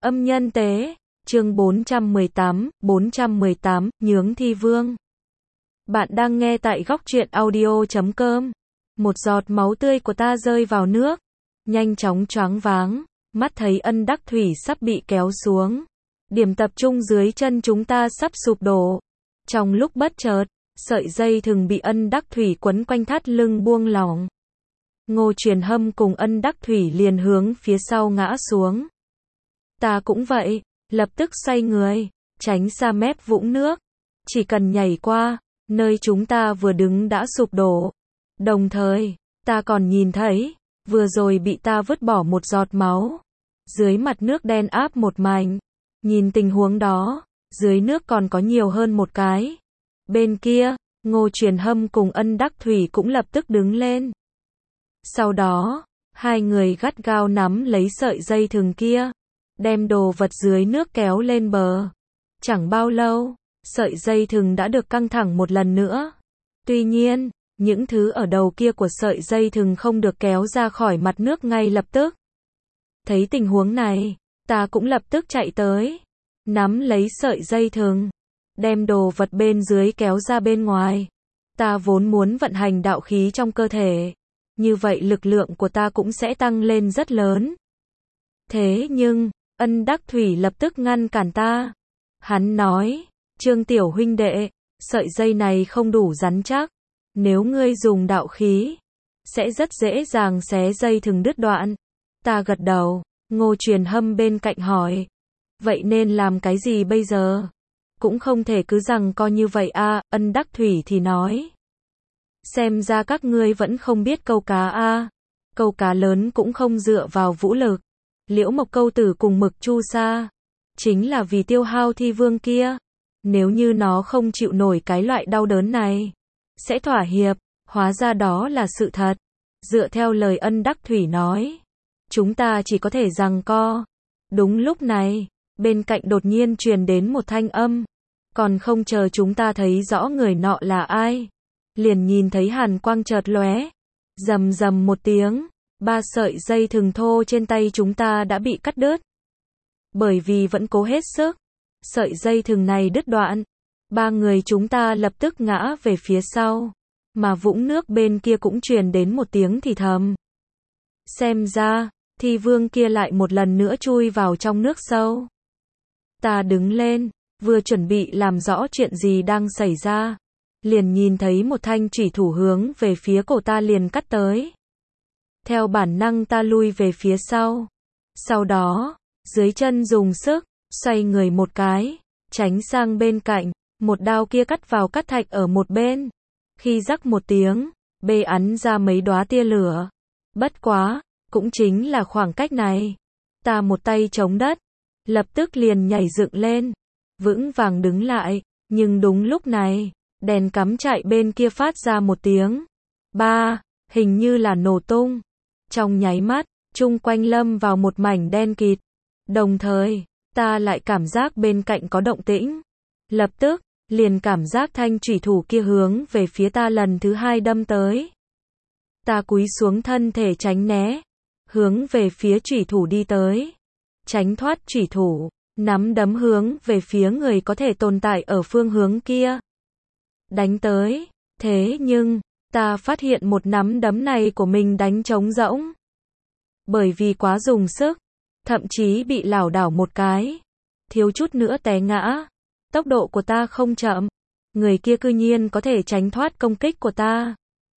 Âm nhân tế, chương 418, nhướng thi vương. Bạn đang nghe tại góc truyện audio.com. Một giọt máu tươi của ta rơi vào nước, nhanh chóng choáng váng, mắt thấy ân đắc thủy sắp bị kéo xuống. Điểm tập trung dưới chân chúng ta sắp sụp đổ. Trong lúc bất chợt, sợi dây thừng bị ân đắc thủy quấn quanh thắt lưng buông lỏng. Ngô Truyền Hâm cùng ân đắc thủy liền hướng phía sau ngã xuống. Ta cũng vậy, lập tức xoay người, tránh xa mép vũng nước. Chỉ cần nhảy qua, nơi chúng ta vừa đứng đã sụp đổ. Đồng thời, ta còn nhìn thấy, vừa rồi bị ta vứt bỏ một giọt máu. Dưới mặt nước đen áp một mảnh. Nhìn tình huống đó, dưới nước còn có nhiều hơn một cái. Bên kia, Ngô Truyền Hâm cùng ân đắc thủy cũng lập tức đứng lên. Sau đó, hai người gắt gao nắm lấy sợi dây thừng kia, đem đồ vật dưới nước kéo lên bờ. Chẳng bao lâu, sợi dây thừng đã được căng thẳng một lần nữa. Tuy nhiên, những thứ ở đầu kia của sợi dây thừng không được kéo ra khỏi mặt nước ngay lập tức. Thấy tình huống này, ta cũng lập tức chạy tới, nắm lấy sợi dây thừng, đem đồ vật bên dưới kéo ra bên ngoài. Ta vốn muốn vận hành đạo khí trong cơ thể, như vậy lực lượng của ta cũng sẽ tăng lên rất lớn. Thế nhưng, ân đắc thủy lập tức ngăn cản ta. Hắn nói, Trương tiểu huynh đệ, sợi dây này không đủ rắn chắc. Nếu ngươi dùng đạo khí, sẽ rất dễ dàng xé dây thừng đứt đoạn. Ta gật đầu. Ngô Truyền Hâm bên cạnh hỏi, vậy nên làm cái gì bây giờ? Cũng không thể cứ rằng co như vậy a. Ân đắc thủy thì nói, xem ra các ngươi vẫn không biết câu cá a. Câu cá lớn cũng không dựa vào vũ lực. Liễu Mộc Câu Tử cùng Mực Chu Sa, chính là vì tiêu hao thi vương kia. Nếu như nó không chịu nổi cái loại đau đớn này, sẽ thỏa hiệp. Hóa ra đó là sự thật. Dựa theo lời ân đắc thủy nói, chúng ta chỉ có thể giằng co. Đúng lúc này, bên cạnh đột nhiên truyền đến một thanh âm. Còn không chờ chúng ta thấy rõ người nọ là ai, liền nhìn thấy hàn quang chợt lóe. Rầm rầm một tiếng, 3 sợi dây thừng thô trên tay chúng ta đã bị cắt đứt. Bởi vì vẫn cố hết sức, sợi dây thừng này đứt đoạn. 3 người chúng ta lập tức ngã về phía sau, mà vũng nước bên kia cũng truyền đến một tiếng thì thầm. Xem ra, thi vương kia lại một lần nữa chui vào trong nước sâu. Ta đứng lên, vừa chuẩn bị làm rõ chuyện gì đang xảy ra, liền nhìn thấy một thanh chủy thủ hướng về phía cổ ta liền cắt tới. Theo bản năng ta lui về phía sau. Sau đó, dưới chân dùng sức, xoay người một cái, tránh sang bên cạnh, một đao kia cắt vào cát thạch ở một bên. Khi rắc một tiếng, bê ắn ra mấy đóa tia lửa. Bất quá, cũng chính là khoảng cách này. Ta một tay chống đất, lập tức liền nhảy dựng lên, vững vàng đứng lại, nhưng đúng lúc này, đèn cắm trại bên kia phát ra một tiếng. Ba, hình như là nổ tung. Trong nháy mắt, chung quanh lâm vào một mảnh đen kịt. Đồng thời, ta lại cảm giác bên cạnh có động tĩnh. Lập tức, liền cảm giác thanh chủy thủ kia hướng về phía ta lần thứ 2 đâm tới. Ta cúi xuống thân thể tránh né, hướng về phía chủy thủ đi tới. Tránh thoát chủy thủ, nắm đấm hướng về phía người có thể tồn tại ở phương hướng kia. Đánh tới, thế nhưng, ta phát hiện một nắm đấm này của mình đánh trống rỗng. Bởi vì quá dùng sức, thậm chí bị lảo đảo một cái, thiếu chút nữa té ngã. Tốc độ của ta không chậm, người kia cư nhiên có thể tránh thoát công kích của ta.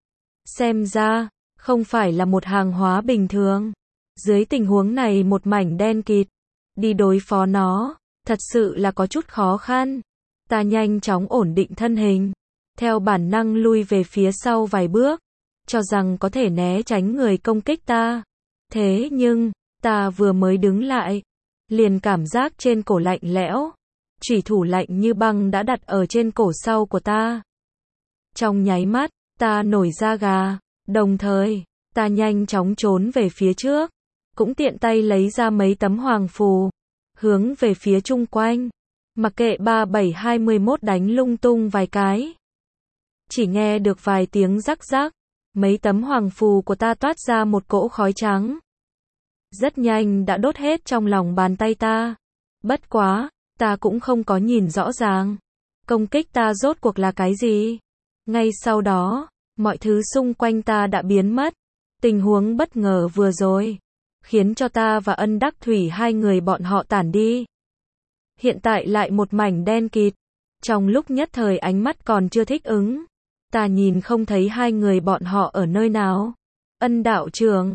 Xem ra, không phải là một hàng hóa bình thường. Dưới tình huống này một mảnh đen kịt, đi đối phó nó, thật sự là có chút khó khăn. Ta nhanh chóng ổn định thân hình, theo bản năng lui về phía sau vài bước, cho rằng có thể né tránh người công kích ta. Thế nhưng, ta vừa mới đứng lại, liền cảm giác trên cổ lạnh lẽo. Chủy thủ lạnh như băng đã đặt ở trên cổ sau của ta. Trong nháy mắt, ta nổi da gà, đồng thời, ta nhanh chóng trốn về phía trước, cũng tiện tay lấy ra mấy tấm hoàng phù, hướng về phía chung quanh, mặc kệ 3721 đánh lung tung vài cái. Chỉ nghe được vài tiếng rắc rắc, mấy tấm hoàng phù của ta toát ra một cỗ khói trắng. rất nhanh đã đốt hết trong lòng bàn tay ta. Bất quá, ta cũng không có nhìn rõ ràng. Công kích ta rốt cuộc là cái gì? Ngay sau đó, mọi thứ xung quanh ta đã biến mất. Tình huống bất ngờ vừa rồi, khiến cho ta và Ân Đắc Thủy hai người bọn họ tản đi. Hiện tại lại một mảnh đen kịt. Trong lúc nhất thời ánh mắt còn chưa thích ứng, ta nhìn không thấy hai người bọn họ ở nơi nào. Ân đạo trưởng,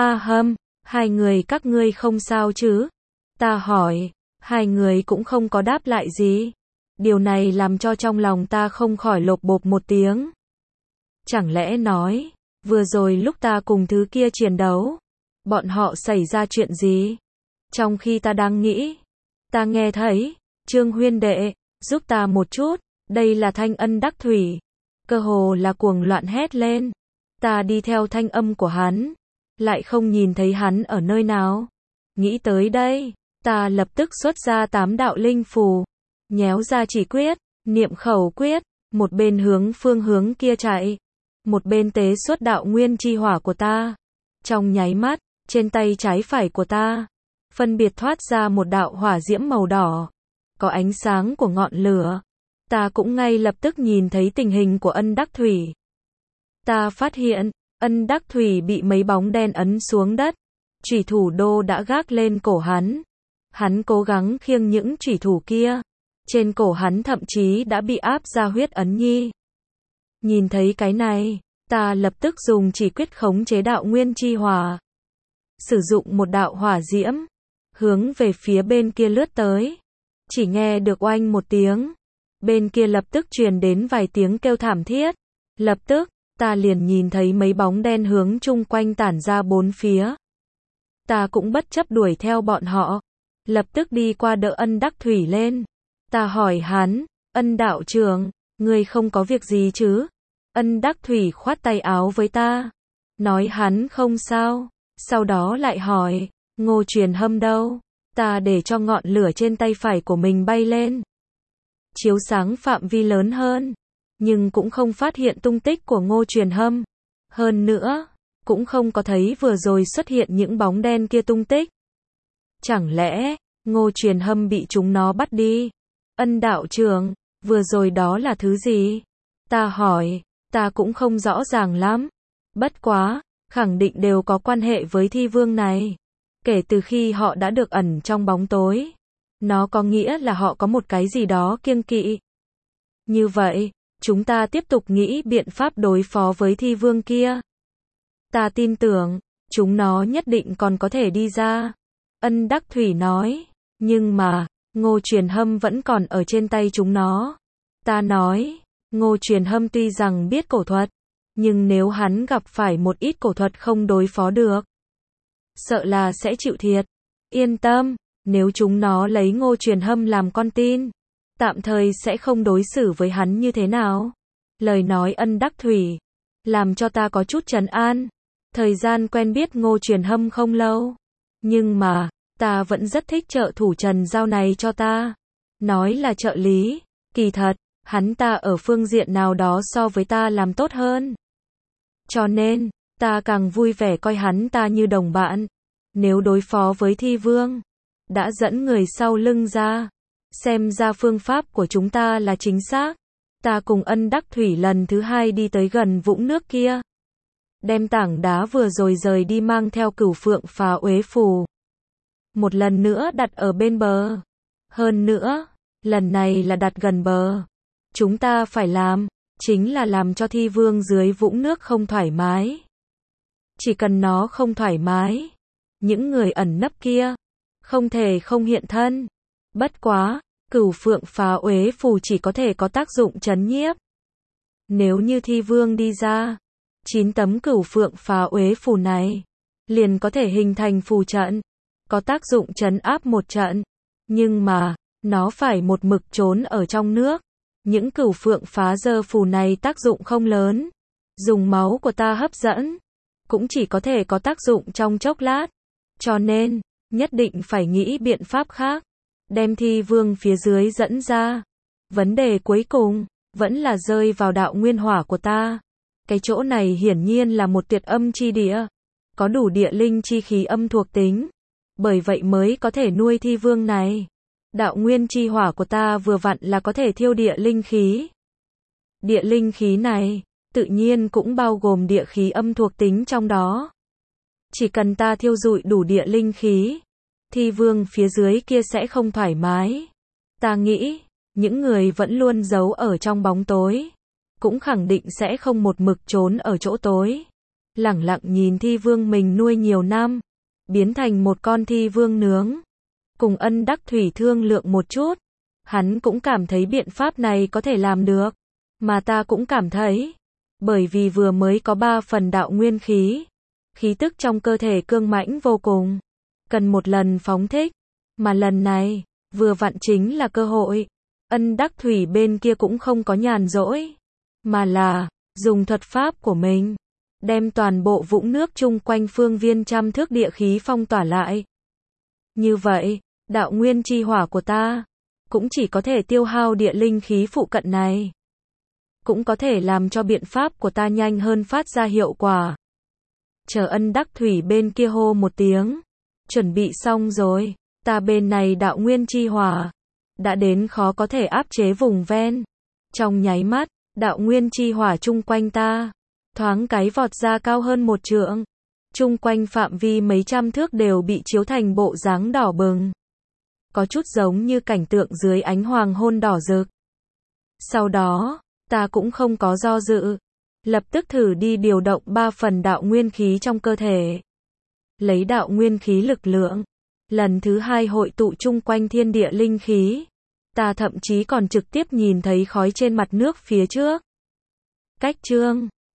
hai người các ngươi không sao chứ? Ta hỏi, hai người cũng không có đáp lại gì. Điều này làm cho trong lòng ta không khỏi lộp bộp một tiếng. Chẳng lẽ nói, vừa rồi lúc ta cùng thứ kia chiến đấu, bọn họ xảy ra chuyện gì? Trong khi ta đang nghĩ, ta nghe thấy, Trương huynh đệ, giúp ta một chút, đây là thanh Ân Đắc Thủy. Cơ hồ là cuồng loạn hét lên. Ta đi theo thanh âm của hắn, lại không nhìn thấy hắn ở nơi nào. Nghĩ tới đây, ta lập tức xuất ra 8 đạo linh phù, nhéo ra chỉ quyết, niệm khẩu quyết, một bên hướng phương hướng kia chạy, một bên tế xuất đạo nguyên chi hỏa của ta. Trong nháy mắt, trên tay trái phải của ta, phân biệt thoát ra một đạo hỏa diễm màu đỏ, có ánh sáng của ngọn lửa. Ta cũng ngay lập tức nhìn thấy tình hình của Ân Đắc Thủy. Ta phát hiện, Ân Đắc Thủy bị mấy bóng đen ấn xuống đất. Chủy thủ đô đã gác lên cổ hắn. Hắn cố gắng khiêng những chủy thủ kia. Trên cổ hắn thậm chí đã bị áp ra huyết ấn nhi. Nhìn thấy cái này, ta lập tức dùng chỉ quyết khống chế đạo nguyên chi hỏa. Sử dụng một đạo hỏa diễm, hướng về phía bên kia lướt tới. Chỉ nghe được oanh một tiếng. Bên kia lập tức truyền đến vài tiếng kêu thảm thiết. Lập tức, ta liền nhìn thấy mấy bóng đen hướng chung quanh tản ra bốn phía. Ta cũng bất chấp đuổi theo bọn họ. Lập tức đi qua đỡ Ân Đắc Thủy lên. Ta hỏi hắn, Ân đạo trưởng, ngươi không có việc gì chứ? Ân Đắc Thủy khoát tay áo với ta. Nói hắn không sao. Sau đó lại hỏi, Ngô Truyền Hâm đâu? Ta để cho ngọn lửa trên tay phải của mình bay lên, chiếu sáng phạm vi lớn hơn, nhưng cũng không phát hiện tung tích của Ngô Truyền Hâm. Hơn nữa, cũng không có thấy vừa rồi xuất hiện những bóng đen kia tung tích. Chẳng lẽ, Ngô Truyền Hâm bị chúng nó bắt đi? Ân đạo trưởng, vừa rồi đó là thứ gì? Ta hỏi, ta cũng không rõ ràng lắm. Bất quá, khẳng định đều có quan hệ với thi vương này. Kể từ khi họ đã được ẩn trong bóng tối, nó có nghĩa là họ có một cái gì đó kiêng kỵ. Như vậy, chúng ta tiếp tục nghĩ biện pháp đối phó với thi vương kia. Ta tin tưởng, chúng nó nhất định còn có thể đi ra. Ân Đắc Thủy nói, nhưng mà, Ngô Truyền Hâm vẫn còn ở trên tay chúng nó. Ta nói, Ngô Truyền Hâm tuy rằng biết cổ thuật, nhưng nếu hắn gặp phải một ít cổ thuật không đối phó được, sợ là sẽ chịu thiệt. Yên tâm, nếu chúng nó lấy Ngô Truyền Hâm làm con tin, tạm thời sẽ không đối xử với hắn như thế nào. Lời nói Ân Đắc Thủy làm cho ta có chút trấn an. Thời gian quen biết Ngô Truyền Hâm không lâu, nhưng mà ta vẫn rất thích trợ thủ Trần Giao này cho ta. Nói là trợ lý, kỳ thật hắn ta ở phương diện nào đó so với ta làm tốt hơn. Cho nên, ta càng vui vẻ coi hắn ta như đồng bạn. Nếu đối phó với thi vương, đã dẫn người sau lưng ra, xem ra phương pháp của chúng ta là chính xác. Ta cùng Ân Đắc Thủy lần thứ hai đi tới gần vũng nước kia, đem tảng đá vừa rồi rời đi mang theo Cửu Phượng Phá Uế Phù, một lần nữa đặt ở bên bờ. Hơn nữa, lần này là đặt gần bờ. Chúng ta phải làm, chính là làm cho thi vương dưới vũng nước không thoải mái. Chỉ cần nó không thoải mái, những người ẩn nấp kia không thể không hiện thân. Bất quá, Cửu Phượng Phá Uế Phù chỉ có thể có tác dụng trấn nhiếp. Nếu như thi vương đi ra, 9 tấm Cửu Phượng Phá Uế Phù này liền có thể hình thành phù trận, có tác dụng trấn áp một trận. Nhưng mà, nó phải một mực trốn ở trong nước. Những Cửu Phượng Phá Dơ Phù này tác dụng không lớn. Dùng máu của ta hấp dẫn, cũng chỉ có thể có tác dụng trong chốc lát. Cho nên, nhất định phải nghĩ biện pháp khác, đem thi vương phía dưới dẫn ra. Vấn đề cuối cùng, vẫn là rơi vào đạo nguyên hỏa của ta. Cái chỗ này hiển nhiên là một tuyệt âm chi địa. có đủ địa linh chi khí âm thuộc tính. Bởi vậy mới có thể nuôi thi vương này. Đạo nguyên chi hỏa của ta vừa vặn là có thể thiêu địa linh khí. Địa linh khí này, tự nhiên cũng bao gồm địa khí âm thuộc tính trong đó. Chỉ cần ta thiêu rụi đủ địa linh khí, thi vương phía dưới kia sẽ không thoải mái. Ta nghĩ, những người vẫn luôn giấu ở trong bóng tối, cũng khẳng định sẽ không một mực trốn ở chỗ tối. Lẳng lặng nhìn thi vương mình nuôi nhiều năm, biến thành một con thi vương nướng. Cùng Ân Đắc Thủy thương lượng một chút, hắn cũng cảm thấy biện pháp này có thể làm được. Mà ta cũng cảm thấy, bởi vì vừa mới có 3 phần đạo nguyên khí, khí tức trong cơ thể cương mãnh vô cùng, cần một lần phóng thích, mà lần này, vừa vặn chính là cơ hội. Ân Đắc Thủy bên kia cũng không có nhàn rỗi, mà là, dùng thuật pháp của mình, đem toàn bộ vũng nước chung quanh phương viên trăm thước địa khí phong tỏa lại. Như vậy, đạo nguyên chi hỏa của ta, cũng chỉ có thể tiêu hao địa linh khí phụ cận này. Cũng có thể làm cho biện pháp của ta nhanh hơn phát ra hiệu quả. Chờ Ân Đắc Thủy bên kia hô một tiếng. Chuẩn bị xong rồi, ta bên này đạo nguyên chi hỏa đã đến khó có thể áp chế vùng ven. Trong nháy mắt, đạo nguyên chi hỏa chung quanh ta, thoáng cái vọt ra cao hơn 1 trượng. Chung quanh phạm vi mấy trăm thước đều bị chiếu thành bộ dáng đỏ bừng. Có chút giống như cảnh tượng dưới ánh hoàng hôn đỏ rực. Sau đó, ta cũng không có do dự, lập tức thử đi điều động 3 phần đạo nguyên khí trong cơ thể. Lấy đạo nguyên khí lực lượng, lần thứ 2 hội tụ chung quanh thiên địa linh khí. Ta thậm chí còn trực tiếp nhìn thấy khói trên mặt nước phía trước. Cách chương